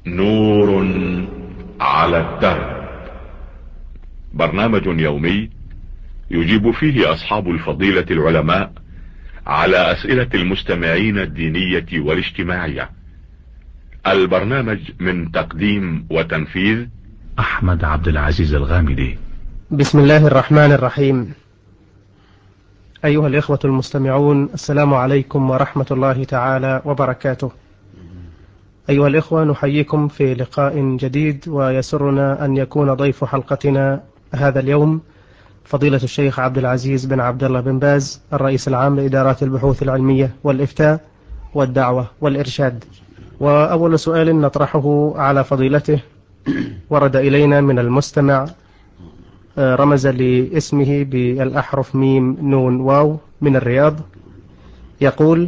نور على الدرب، برنامج يومي يجيب فيه أصحاب الفضيلة العلماء على أسئلة المستمعين الدينية والاجتماعية. البرنامج من تقديم وتنفيذ أحمد عبد العزيز الغامدي. بسم الله الرحمن الرحيم. أيها الإخوة المستمعون، السلام عليكم ورحمة الله تعالى وبركاته. أيها الإخوة، نحييكم في لقاء جديد، ويسرنا أن يكون ضيف حلقتنا هذا اليوم فضيلة الشيخ عبد العزيز بن عبد الله بن باز، الرئيس العام لإدارات البحوث العلمية والإفتاء والدعوة والإرشاد. وأول سؤال نطرحه على فضيلته ورد إلينا من المستمع، رمز لاسمه بالأحرف ميم نون واو من الرياض، يقول: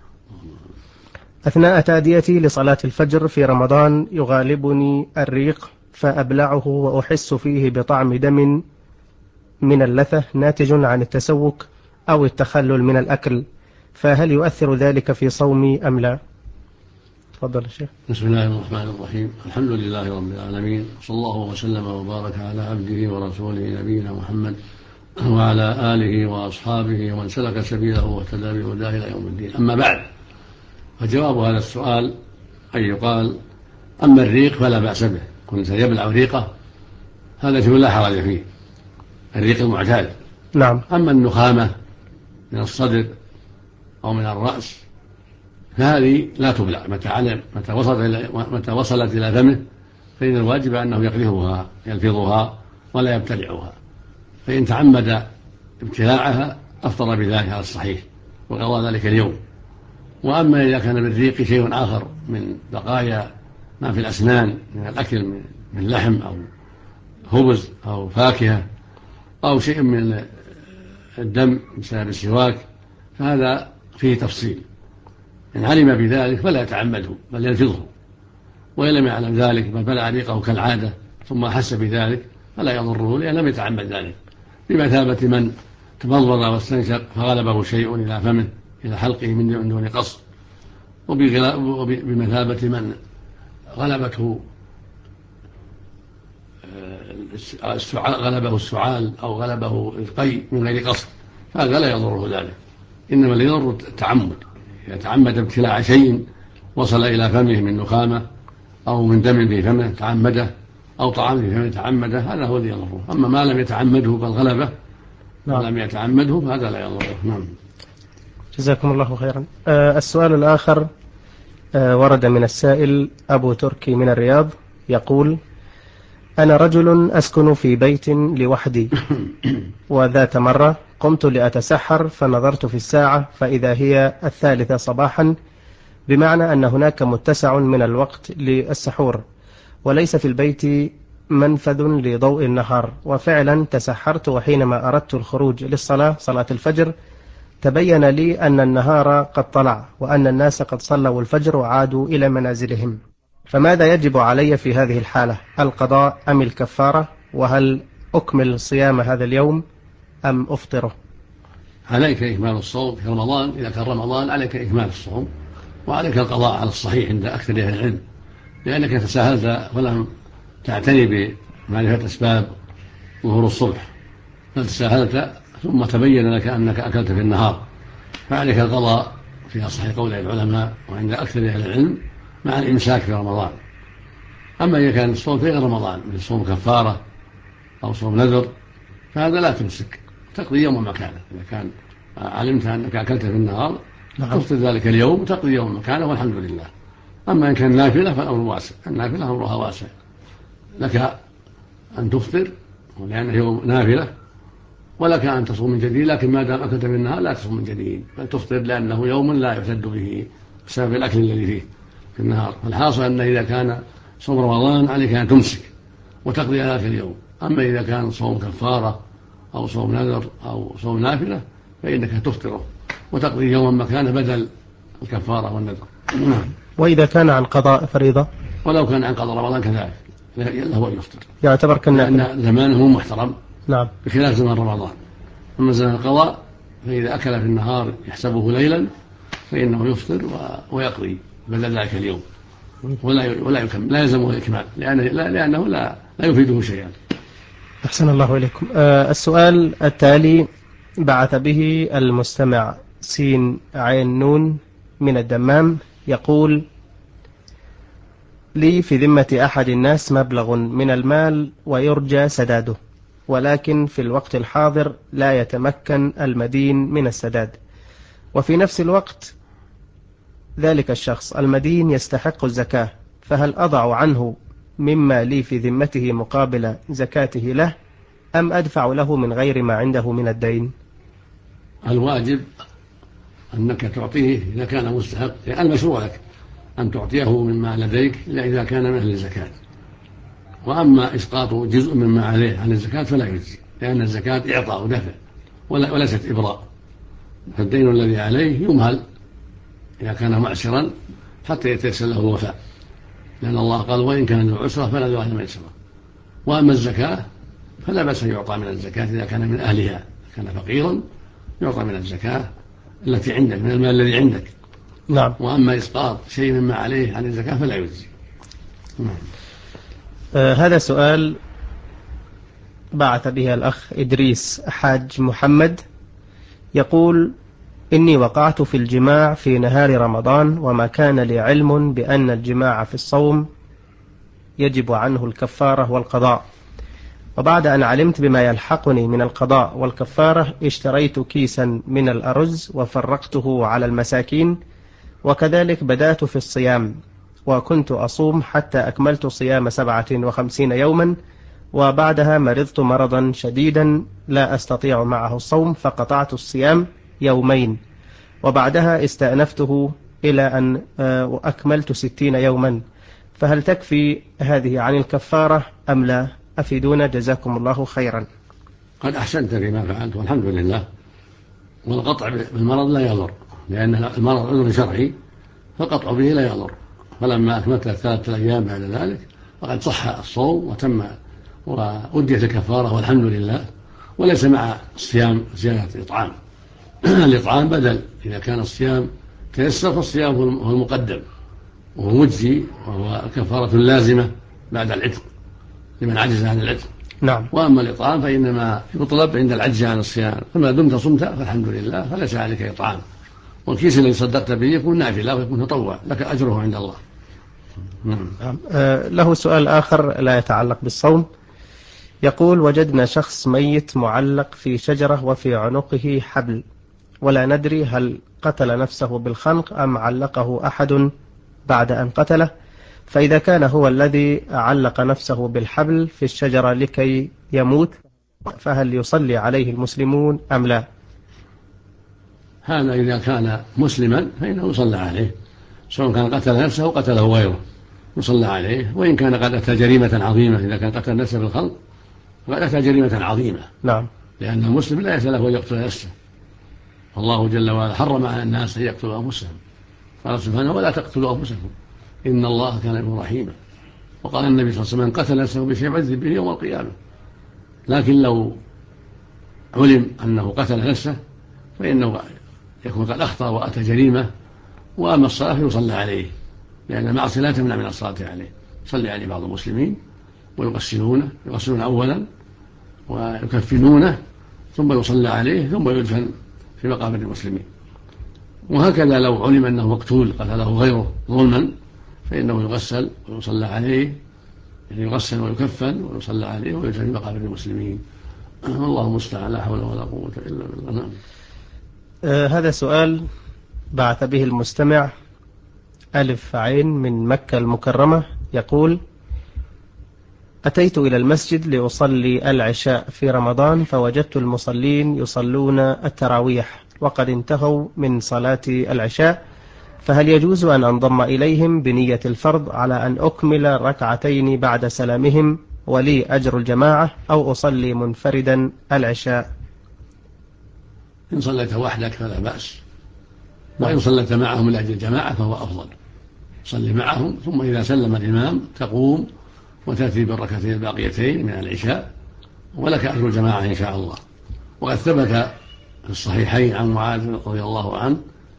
أثناء تأديتي لصلاة الفجر في رمضان يغالبني الريق فأبلعه وأحس فيه بطعم دم من اللثة ناتج عن التسوك أو التخلل من الأكل، فهل يؤثر ذلك في صومي أم لا؟ تفضل الشيخ. بسم الله الرحمن الرحيم. الحمد لله رب العالمين، صلى الله وسلم وبارك على عبده ورسوله نبينا محمد وعلى آله وأصحابه ومن سلك سبيله واهتدى بهداه إلى يوم الدين. أما بعد، فجواب هذا السؤال أن يقال: أما الريق فلا بأس به، كل إنسان يبلع ريقه هذا شيء لا حرج فيه، الريق المعتاد. نعم. أما النخامة من الصدر أو من الرأس فهذه لا تبلع، متى وصلت إلى فمه فإن الواجب أنه يلفظها ولا يبتلعها، فإن تعمد ابتلاعها أفطر بذلك على الصحيح وقضى ذلك اليوم. وأما إذا كان بالريق شيء آخر من بقايا ما في الأسنان من الأكل من لحم أو خبز أو فاكهة أو شيء من الدم بسبب السواك فهذا فيه تفصيل، إن علم بذلك فلا يتعمده بل يلفظه، وإن لم يعلم ذلك بل بلع ريقه كالعادة ثم أحس بذلك فلا يضره لأنه لم يتعمد ذلك، بمثابة من تمضمض واستنشق فغلبه شيء إلى فمه إلى حلقه من دون قصد، وبمثابة من غلبه السعال أو غلبه القي من غير قصد، فهذا لا يضره ذلك، إنما اللي يضر التعمد. إذا تعمد ابتلاع شيء وصل إلى فمه من نخامة أو من دم في فمه تعمده أو طعام في فمه تعمده، هذا هو الذي يضره. أما ما لم يتعمده بل غلبه ولم يتعمده فهذا لا يضره. نعم. جزاكم الله خيرا. السؤال الآخر ورد من السائل أبو تركي من الرياض، يقول: أنا رجل أسكن في بيت لوحدي، وذات مرة قمت لأتسحر فنظرت في الساعة فإذا هي 3 صباحا، بمعنى أن هناك متسع من الوقت للسحور وليس في البيت منفذ لضوء النهار. وفعلا تسحرت، وحينما أردت الخروج للصلاة صلاة الفجر تبين لي أن النهار قد طلع وأن الناس قد صلوا الفجر وعادوا إلى منازلهم، فماذا يجب علي في هذه الحالة؟ القضاء أم الكفارة؟ وهل أكمل صيام هذا اليوم أم أفطره؟ عليك إكمال الصوم في رمضان، إذا كان رمضان عليك إكمال الصوم، وعليك القضاء على الصحيح عند أكثر أهل العلم، لأنك تساهلت ولم تعتني بمعرفة أسباب ظهور الصبح، بل تساهلت ثم تبين لك أنك أكلت في النهار، فعليك القضاء في أصح قول العلماء وعند أكثر أهل العلم مع الإمساك في رمضان. أما إذا كان الصوم في غير رمضان مثل صوم كفارة أو صوم نذر فهذا لا تمسك، تقضي يوم مكانه. إذا كان علمت أنك أكلت في النهار تفطر ذلك اليوم وتقضي يوم مكانه والحمد لله. أما إن كان نافلة فالأمر واسع، النافلة أمرها واسع، لك أن تفطر لأنه يوم نافلة، ولك أن تصوم من جديد، لكن ما دام أكلت في النهار لا تصوم من جديد بل تفطر، لأنه يوم لا يعتد به بسبب الأكل الذي فيه في النهار. فالحاصل أن إذا كان صوم رمضان عليك أن تمسك وتقضي ذلك اليوم. أما إذا كان صوم كفارة أو صوم نذر أو صوم نافلة فإنك تفطره وتقضي يوما مكانه بدل الكفارة والنذر. وإذا كان عن قضاء فريضة؟ ولو كان عن قضاء رمضان كذلك له أن يفطر، يعتبر كالنافلة، لأن زمانه محترم. نعم. بخلاف زمان رمضان. أما زمان القضاء فإذا أكل في النهار يحسبه ليلا فإنه يفطر ويقضي بدل ذلك اليوم. ولا يكمل، لا يلزمه الإكمال لأنه لا يفيده شيئا. أحسن الله إليكم. السؤال التالي بعث به المستمع سين عين نون من الدمام، يقول: لي في ذمة أحد الناس مبلغ من المال ويرجى سداده، ولكن في الوقت الحاضر لا يتمكن المدين من السداد، وفي نفس الوقت ذلك الشخص المدين يستحق الزكاة، فهل أضع عنه مما لي في ذمته مقابل زكاته له، أم أدفع له من غير ما عنده من الدين؟ الواجب أنك تعطيه إذا كان مستحق، المشروع لك أن تعطيه مما لديك إذا كان من أهل الزكاة. وأما إسقاط جزء مما عليه عن الزكاة فلا يجزي، لأن الزكاة إعطاء ودفع وليست إبراء. فالدين الذي عليه يمهل إذا كان معسرا حتى يتيسر له الوفاء، لأن الله قال: وإن كان ذو عسرة فنذرة إلى ميسرة. وأما الزكاة فلا بأس أن يعطى من الزكاة إذا كان من أهلها، كان فقيرا يعطى من الزكاة التي عندك، من المال الذي عندك. نعم. وأما إسقاط شيء مما عليه عن الزكاة فلا يجزي. هذا سؤال بعث به الأخ إدريس حاج محمد، يقول: إني وقعت في الجماع في نهار رمضان، وما كان لي علم بأن الجماع في الصوم يجب عنه الكفارة والقضاء، وبعد أن علمت بما يلحقني من القضاء والكفارة اشتريت كيسا من الأرز وفرقته على المساكين، وكذلك بدأت في الصيام، وكنت أصوم حتى أكملت صيام 57 يوما، وبعدها مرضت مرضا شديدا لا أستطيع معه الصوم، فقطعت الصيام يومين، وبعدها استأنفته إلى أن أكملت 60 يوما، فهل تكفي هذه عن الكفارة أم لا؟ أفيدونا جزاكم الله خيرا. قد أحسنت فيما فعلت والحمد لله. والقطع بالمرض لا يضر، لأن المرض عذر شرعي، فالقطع به لا يضر. فلما أكملت 3 أيام بعد ذلك فقد صح الصوم وتم وأديت الكفارة والحمد لله. وليس مع الصيام زيادة إطعام. الإطعام بدل، إذا كان الصيام تيسر فالصيام هو المقدم وهو مجزي، وهو كفارة لازمة بعد العتق لمن عجز عن العتق. نعم. وأما الإطعام فإنما يطلب عند العجز عن الصيام، فما دمت صمت فالحمد لله، فليس عليك إطعام. والكيس الذي صدقت به يكون نافلة ويكون تطوع، لك أجره عند الله. له سؤال آخر لا يتعلق بالصوم، يقول: وجدنا شخص ميت معلق في شجرة وفي عنقه حبل، ولا ندري هل قتل نفسه بالخنق أم علقه أحد بعد أن قتله، فإذا كان هو الذي علق نفسه بالحبل في الشجرة لكي يموت، فهل يصلي عليه المسلمون أم لا؟ هذا إذا كان مسلما فإنه يصلى عليه، سواء كان قتل نفسه أو قتله غيره يصلى عليه. وإن كان قد أتى جريمة عظيمة، إذا كان قتل نفسه بالخنق فقد أتى جريمة عظيمة. نعم. لأن المسلم لا يسأل له أن يقتل نفسه، الله جل وعلا حرم على الناس أن يقتلوا أنفسهم، قال سبحانه: ولا تقتلوا أنفسكم إن الله كان بكم رحيما. وقال النبي صلى الله عليه وسلم: من قتل نفسه بشيء يعذب به يوم القيامة. لكن لو علم أنه قتل نفسه فإنه يكون قد أخطأ وأتى جريمة. وأما الصلاة فيصلى عليه، لأن المعصية لا تمنع من الصلاة عليه. يصلي عليه بعض المسلمين ويغسلونه أولا ويكفنونه، ثم يصلى عليه، ثم يدفن في مقابر المسلمين. وهكذا لو علم أنه مقتول قتله غيره ظلما فإنه يغسل ويصلى عليه، يعني يغسل ويكفن ويصلى عليه ويدفن في مقابر المسلمين. والله المستعان، لا حول ولا قوة إلا بالله. هذا سؤال بعث به المستمع ألف عين من مكة المكرمة، يقول: أتيت إلى المسجد لأصلي العشاء في رمضان، فوجدت المصلين يصلون التراويح وقد انتهوا من صلاة العشاء، فهل يجوز أن أنضم إليهم بنية الفرض على أن أكمل ركعتين بعد سلامهم ولي أجر الجماعة، أو أصلي منفردا العشاء؟ إن صليت وحدك فلا بأس، وإن صليت معهم لأجل الجماعة فهو أفضل. صلي معهم، ثم إذا سلم الإمام تقوم وتأتي بالركعتين الباقيتين من العشاء، ولك أجر الجماعة إن شاء الله. وقد ثبت في الصحيحين عن معاذ رضي الله عنه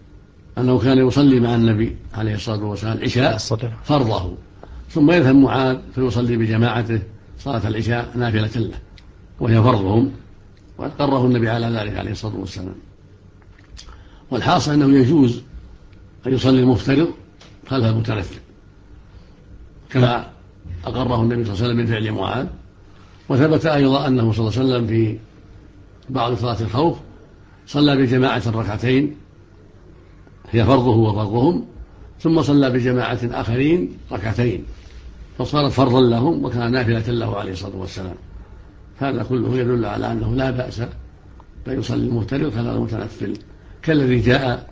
أنه كان يصلي مع النبي عليه الصلاة والسلام العشاء فرضه، ثم يذهب معاذ فيصلي بجماعته صلاة العشاء نافلة له وهي فرضهم، وقد قره النبي على ذلك عليه الصلاة والسلام. والحاصل أنه يجوز أن يصلي المفترض خلف المتنفل كما أقره النبي صلى الله عليه وسلم من فعل معاذ. وثبت أيضا أنه صلى الله عليه وسلم في بعض صلاة الخوف صلى بجماعة ركعتين هي فرضه وفرضهم، ثم صلى بجماعة آخرين ركعتين فصارت فرضا لهم وكان نافلة له عليه الصلاة والسلام. هذا كله يدل على أنه لا بأس بأن يصلي المفترض خلف المتنفل كالذي جاء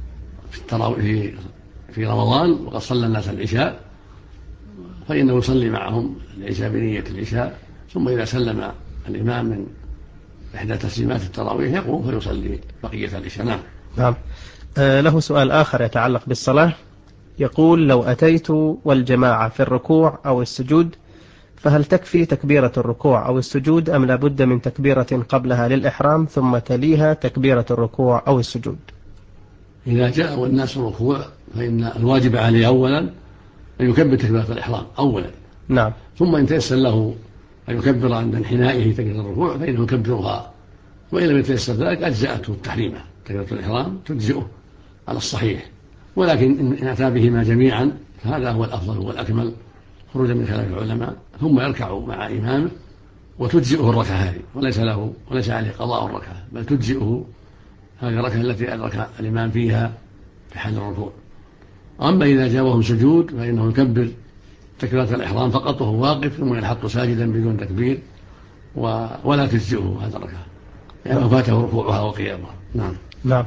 في رمضان وقد صلى الناس العشاء، فإنه يصلي معهم العشاء بنية العشاء، ثم إذا سلم الإمام من إحدى تسليمات التراويح يقوم فيصلي بقية العشاء. نعم. نعم. له سؤال آخر يتعلق بالصلاة، يقول: لو أتيت والجماعة في الركوع أو السجود فهل تكفي تكبيرة الركوع أو السجود أم لابد من تكبيرة قبلها للإحرام ثم تليها تكبيرة الركوع أو السجود؟ إذا جاء والناس الركوع فإن الواجب عليه أولا أن يكبر تكبيرة الإحرام أولا، نعم، ثم إن تيسر له أن يكبر عند انحنائه تكبيرة الركوع فإنه يكبرها، وإن لم يتيسر ذلك أجزأته التحريمة تكبيرة الإحرام تجزئه على الصحيح. ولكن إن أتى بهما جميعا فهذا هو الأفضل والأكمل خروجا من خلاف العلماء، ثم يركع مع إمامه وتجزئه الركعة هذه، وليس عليه قضاء الركعة بل تجزئه هذه الركعة التي أدرك الإمام فيها في حال الركوع. أما إذا جاءهم سجود فإنه يكبر تكبيرة الإحرام فقط وهو واقف، ثم ينحط ساجدا بدون تكبير ولا تجزئه هذه الركعة لأنه فاته ركوعها وقيامها. نعم. نعم.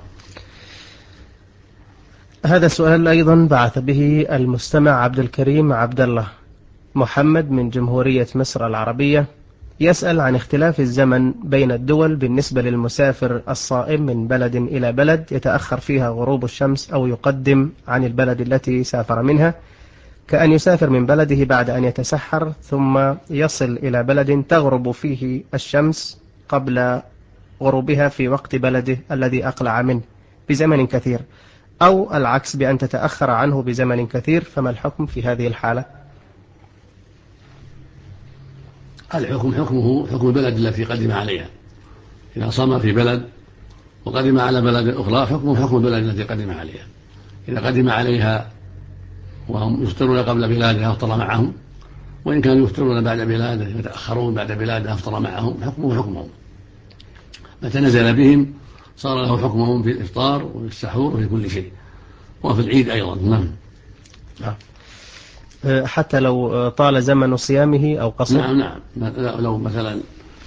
هذا السؤال أيضا بعث به المستمع عبد الكريم عبد الله محمد من جمهورية مصر العربية، يسأل عن اختلاف الزمن بين الدول بالنسبة للمسافر الصائم من بلد إلى بلد يتأخر فيها غروب الشمس أو يقدم عن البلد التي سافر منها، كأن يسافر من بلده بعد أن يتسحر ثم يصل إلى بلد تغرب فيه الشمس قبل غروبها في وقت بلده الذي أقلع منه بزمن كثير، أو العكس بأن تتأخر عنه بزمن كثير، فما الحكم في هذه الحالة؟ الحكم حكمه حكم البلد التي قدم عليها. إذا صام في بلد وقدم على بلد أخرى حكمه حكم البلد التي قدم عليها. إذا قدم عليها وهم يفطرون قبل بلاده أفطر معهم، وإن كانوا يفطرون بعد بلاده يتأخرون بعد بلاده أفطر معهم، حكمه حكمهم. متى نزل بهم صار له حكمهم في الإفطار وفي السحور وفي كل شيء وفي العيد أيضا. نعم. حتى لو طال زمن صيامه أو قصر؟ نعم. لو مثلا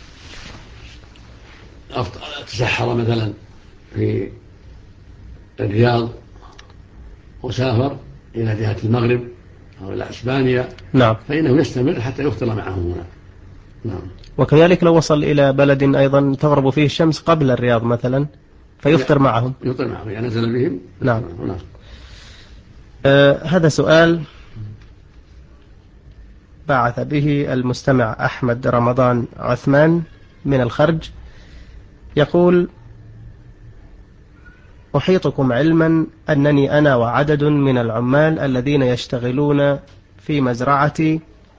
تسحر مثلا في الرياض وسافر إلى جهة المغرب أو إلى إسبانيا، نعم، فإنه يستمر حتى يفطر معهم هنا. نعم. وكذلك لو وصل إلى بلد أيضا تغرب فيه الشمس قبل الرياض مثلا فيفطر معهم. يفطر معهم يعني نزل بهم. نعم. هذا سؤال بعث به المستمع أحمد رمضان عثمان من الخرج، يقول: أحيطكم علما أنني أنا وعدد من العمال الذين يشتغلون في مزرعتي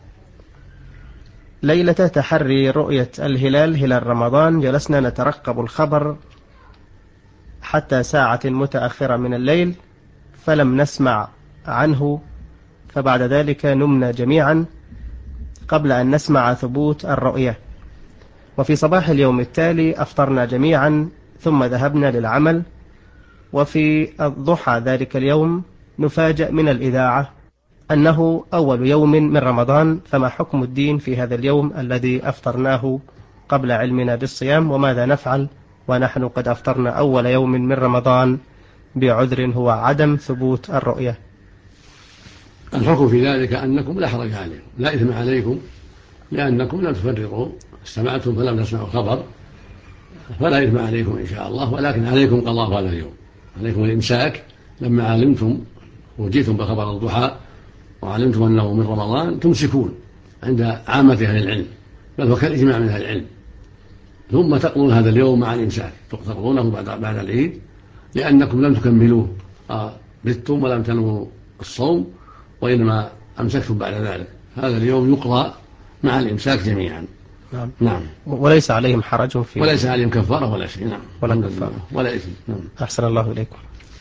ليلة تحري رؤية الهلال هلال رمضان جلسنا نترقب الخبر حتى ساعة متأخرة من الليل فلم نسمع عنه، فبعد ذلك نمنا جميعا قبل أن نسمع ثبوت الرؤية، وفي صباح اليوم التالي أفطرنا جميعا ثم ذهبنا للعمل، وفي الضحى ذلك اليوم نفاجأ من الإذاعة أنه أول يوم من رمضان، فما حكم الدين في هذا اليوم الذي أفطرناه قبل علمنا بالصيام، وماذا نفعل ونحن قد أفطرنا أول يوم من رمضان بعذر هو عدم ثبوت الرؤية؟ الحكم في ذلك أنكم لا حرج عليكم لا إثم عليكم، لأنكم لم تفرطوا، استمعتم فلم تسمعوا الخبر فلا إثم عليكم إن شاء الله، ولكن عليكم قضاء هذا اليوم، عليكم الإمساك لما علمتم وجيتم بخبر الضحى وعلمتم أنه من رمضان تمسكون عند عامة أهل العلم، بل هو كالإجماع من أهل العلم، ثم تقضون هذا اليوم مع الإمساك، تقضونه بعد العيد لأنكم لم تكملوه بتم ولم تنووا الصوم وإنما أمسكتم بعد ذلك، هذا اليوم يقضى مع الإمساك جميعا. نعم. وليس عليهم حرج فيه، وليس عليهم كفارة ولا شيء. نعم. ولا كفارة ولا إثم. نعم. أحسن الله إليكم.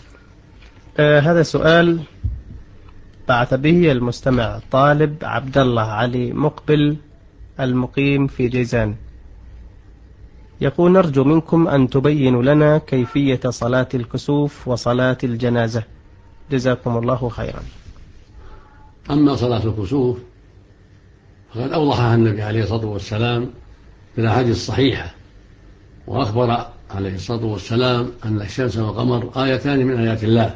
هذا سؤال بعث به المستمع طالب عبد الله علي مقبل المقيم في جيزان، يقول: نرجو منكم أن تبينوا لنا كيفية صلاة الكسوف وصلاة الجنازة، جزاكم الله خيرا. أما صلاة الكسوف فقد أوضحها النبي عليه الصلاة والسلام في الأحاديث الصحيحة، وأخبر عليه الصلاة والسلام أن الشمس والقمر آيتان من آيات الله،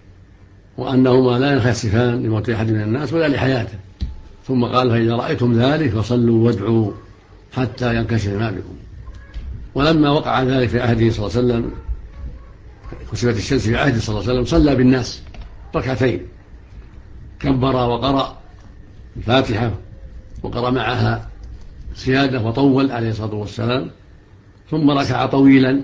وأنهما لا ينخسفان لموت أحد من الناس ولا لحياته، ثم قال: فإذا رأيتم ذلك فصلوا وادعوا حتى ينكشف ما بكم. ولما وقع ذلك في عهده صلى الله عليه وسلم، كسفت الشمس في عهده صلى الله عليه وسلم، صلى بالناس ركعتين، كبر وقرأ الفاتحة وقرأ معها سيادة وطول عليه الصلاة والسلام، ثم ركع طويلا،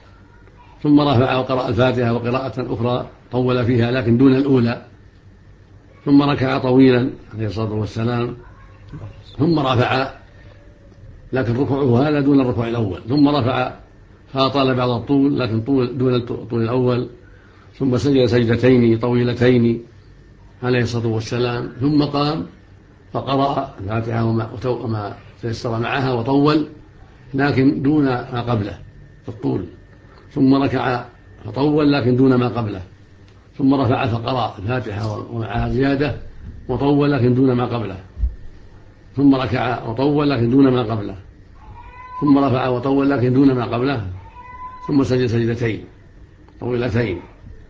ثم رفع وقرأ الفاتحة وقراءة أخرى طول فيها لكن دون الأولى، ثم ركع طويلا عليه الصلاة والسلام، ثم رفع لكن ركوعه هذا دون الركوع الأول، ثم رفع فأطال بعض الطول لكن دون الطول الأول، ثم سجد سجدتين طويلتين عليه الصلاة والسلام، ثم قام فقرأ الفاتحة وما تيسر معها وطول لكن دون ما قبله في الطول، ثم ركع فطول لكن دون ما قبله، ثم رفع فقرأ الفاتحة ومعها زيادة وطول لكن دون ما قبله، ثم ركع وطول لكن دون ما قبله، ثم رفع وطول لكن دون ما قبله، ثم سجد سجدتين طويلتين،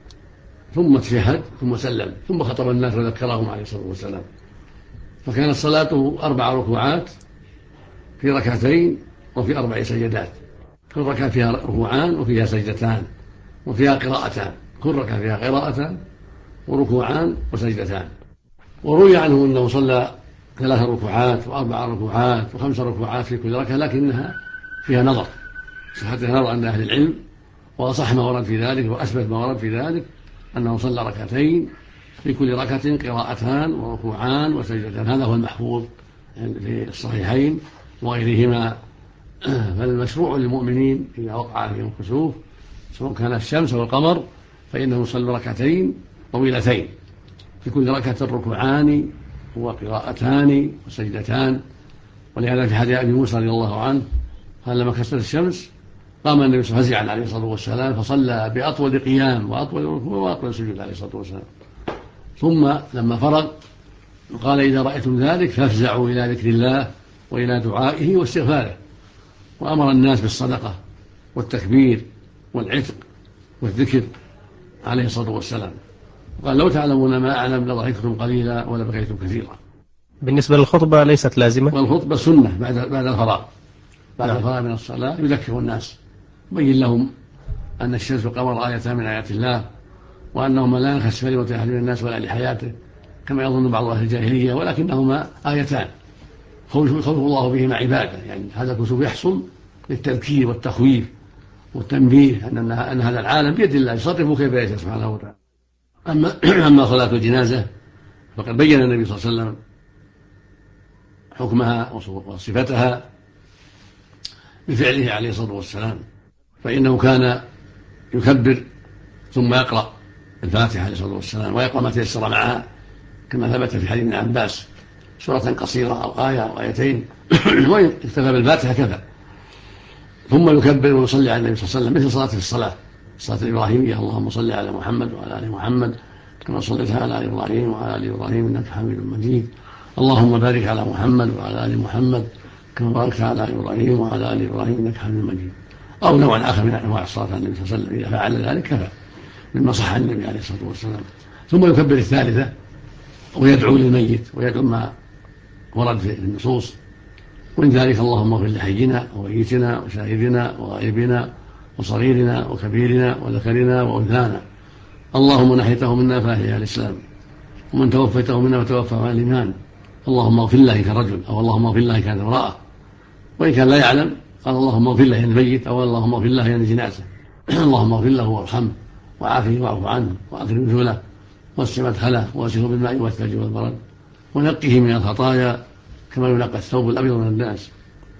ثم تشهد ثم سلم، ثم خطب الناس وذكرهم عليه الصلاة والسلام. فكانت صلاته 4 ركوعات في ركعتين وفي 4 سجدات، كل ركعة فيها ركوعان وفيها سجدتان وفيها قراءتان، كل ركعة فيها قراءتان وركوعان وسجدتان. وروي عنه أنه صلى 3 ركوعات و4 ركوعات و5 ركوعات في كل ركعة، لكنها فيها نظر، صحتها نظر عند أهل العلم، وأصح ما ورد في ذلك وأثبت ما ورد في ذلك أنه صلى ركعتين في كل ركعة قراءتان وركوعان وسجدتان، هذا هو المحفوظ في الصحيحين وغيرهما. فالمشروع للمؤمنين إذا وقع فيهم الكسوف سواء كان الشمس والقمر فإنه يصلي ركعتين طويلتين في كل ركعة ركوعان وقراءتان وسجدتان. ولهذا في حديث أبي موسى رضي الله عنه قال: لما كسرت الشمس قام النبي صلى الله عليه وسلم فزعا عليه الصلاة والسلام فصلى بأطول قيام وأطول ركوع وأطول سجود عليه الصلاة والسلام، ثم لما فرغ قال: إذا رأيتم ذلك فافزعوا إلى ذكر الله وإلى دعائه واستغفاره، وأمر الناس بالصدقة والتكبير والعتق والذكر عليه الصلاة والسلام، قال: لو تعلمون ما أعلم لضحكتم قليلا ولبكيتم كثيرا. بالنسبة للخطبة ليست لازمة؟ والخطبة سنة بعد الفراغ، بعد الفراغ من الصلاة يذكر الناس، يبين لهم أن الشمس والقمر آيتان من آيات الله، وأنهما لا ينخسفان لموت أحد من الناس ولا لحياته كما يظن بعض أهل الجاهلية، ولكنهما آيتان خوف الله بهما عباده. يعني هذا الكسوف يحصل للتذكير والتخويف والتنبيه أن هذا العالم بيد الله يصرف كيف يشاء سبحانه وتعالى. أما صلاة الجنازة فقد بين النبي صلى الله عليه وسلم حكمها وصفتها بفعله عليه الصلاة والسلام، فإنه كان يكبر ثم يقرأ الفاتحة عليه الصلاة والسلام ويقرأ ما تيسر معها كما ثبت في حديث ابن عباس، سورة قصيرة أو آية أو آيتين وإن اكتفى بالفاتحة كفى، ثم يكبر ويصلي على النبي صلى الله عليه وسلم مثل صلاة في الصلاة الإبراهيمية: اللهم صل على محمد وعلى آل محمد كما صليت على آل إبراهيم وعلى آل إبراهيم إنك حميد مجيد، اللهم بارك على محمد وعلى آل محمد كما باركت على آل إبراهيم وعلى آل إبراهيم إنك حميد مجيد، أو نوع آخر من أنواع الصلاة على النبي صلى الله عليه وسلم. إذا فعل ذلك كفى مما صح عن النبي عليه الصلاة والسلام. ثم يكبر الثالثة ويدعو للميت ويدعو ما ورد في النصوص، ومن ذلك: اللهم اغفر لحينا وميتنا وشاهدنا وغائبنا وصغيرنا وكبيرنا وذكرنا وأنثانا، اللهم من أحييته منا فأحيه على الإسلام، ومن توفيته منا فتوفه على الإيمان، اللهم اغفر له كان رجل، أو اللهم اغفر له كان امرأة، وإن كان لا يعلم قال: اللهم اغفر له الميت، أو اللهم اغفر له جنازة، اللهم اغفر له وارحمه وعافه واعف عنه وأكرم نزله واسع مدخله واسعه بالماء والثلج والبرد ونقه من الخطايا كما ينقى الثوب الأبيض من الناس.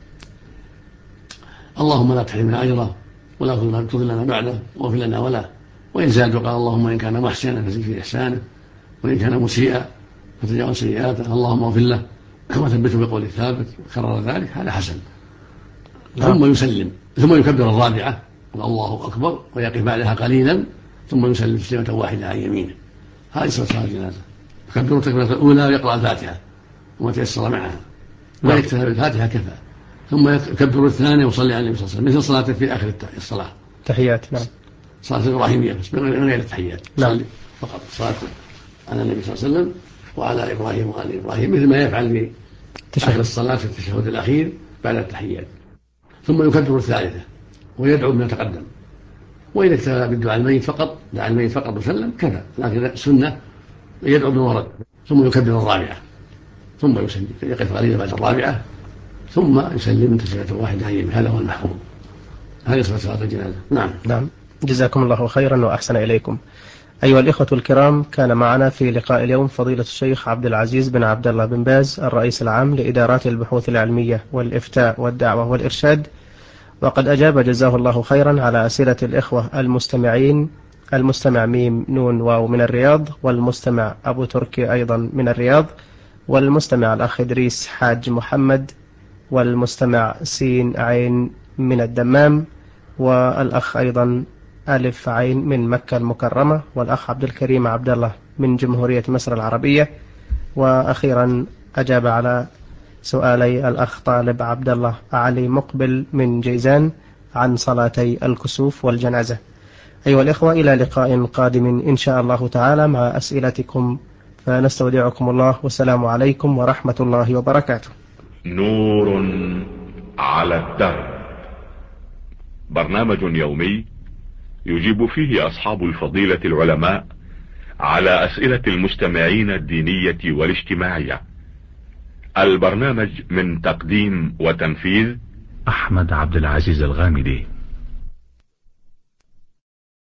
اللهم لا تحرمنا أجره ولا تضلنا بعده واغفر لنا وله. وإن زادوا قال اللهم إن كان محسنا فزد في إحسانه وإن كان مسيئا فتجاوز سيئاته اللهم اغفر له وثبته بقول الثابت. وكرر ذلك هذا حسن. ثم يسلم ثم يكبر الرابعة الله أكبر ويقف بعدها قليلا ثم يسلم تسليمة واحدة عن يمينه. هذه صلاة الجنازة. يكبر التكبيرة الأولى ويقرأ الفاتحة وما تيسر معها وإن اكتفى بالفاتحة كفى. ثم يكبر الثانية ويصلي على النبي صلى الله عليه وسلم مثل صلاة في آخر الصلاة تحيات. نعم. صلاة الإبراهيمية بس من غير التحيات. نعم. فقط صلاة على النبي صلى الله عليه وسلم وعلى إبراهيم وآل إبراهيم مثل ما يفعل في آخر الصلاة في التشهد الأخير بعد التحيات. ثم يكبر الثالثة ويدعو بما تقدم. وإذا اكتفى بالدعاء الميت فقط دعا الميت فقط وسلم كفى. لكن السنة يدعو بما ورد. ثم يكبر الرابعة ثم يسلم يقف قليلا بعد الرابعة ثم يسلم تسليمة واحدة عن يمينه. هذا هو المحفوظ. هذه صلاة الجنازة. نعم. نعم. جزاكم الله خيرا وأحسن إليكم. أيها الإخوة الكرام، كان معنا في لقاء اليوم فضيلة الشيخ عبد العزيز بن عبد الله بن باز الرئيس العام لإدارات البحوث العلمية والإفتاء والدعوة والإرشاد، وقد أجاب جزاه الله خيرا على أسئلة الإخوة المستمعين، المستمع ميم نون واو من الرياض، والمستمع أبو تركي أيضا من الرياض، والمستمع الأخ إدريس حاج محمد، والمستمع سين عين من الدمام، والأخ أيضا ألف عين من مكة المكرمة، والأخ عبد الكريم عبد الله من جمهورية مصر العربية. وأخيرا أجاب على سؤالي الأخ طالب عبد الله علي مقبل من جيزان عن صلاتي الكسوف والجنازة. أيها الإخوة، إلى لقاء قادم إن شاء الله تعالى مع أسئلتكم، فنستودعكم الله والسلام عليكم ورحمة الله وبركاته. نور على الدرب، برنامج يومي يجيب فيه أصحاب الفضيلة العلماء على أسئلة المستمعين الدينية والاجتماعية. البرنامج من تقديم وتنفيذ أحمد عبد العزيز الغامدي.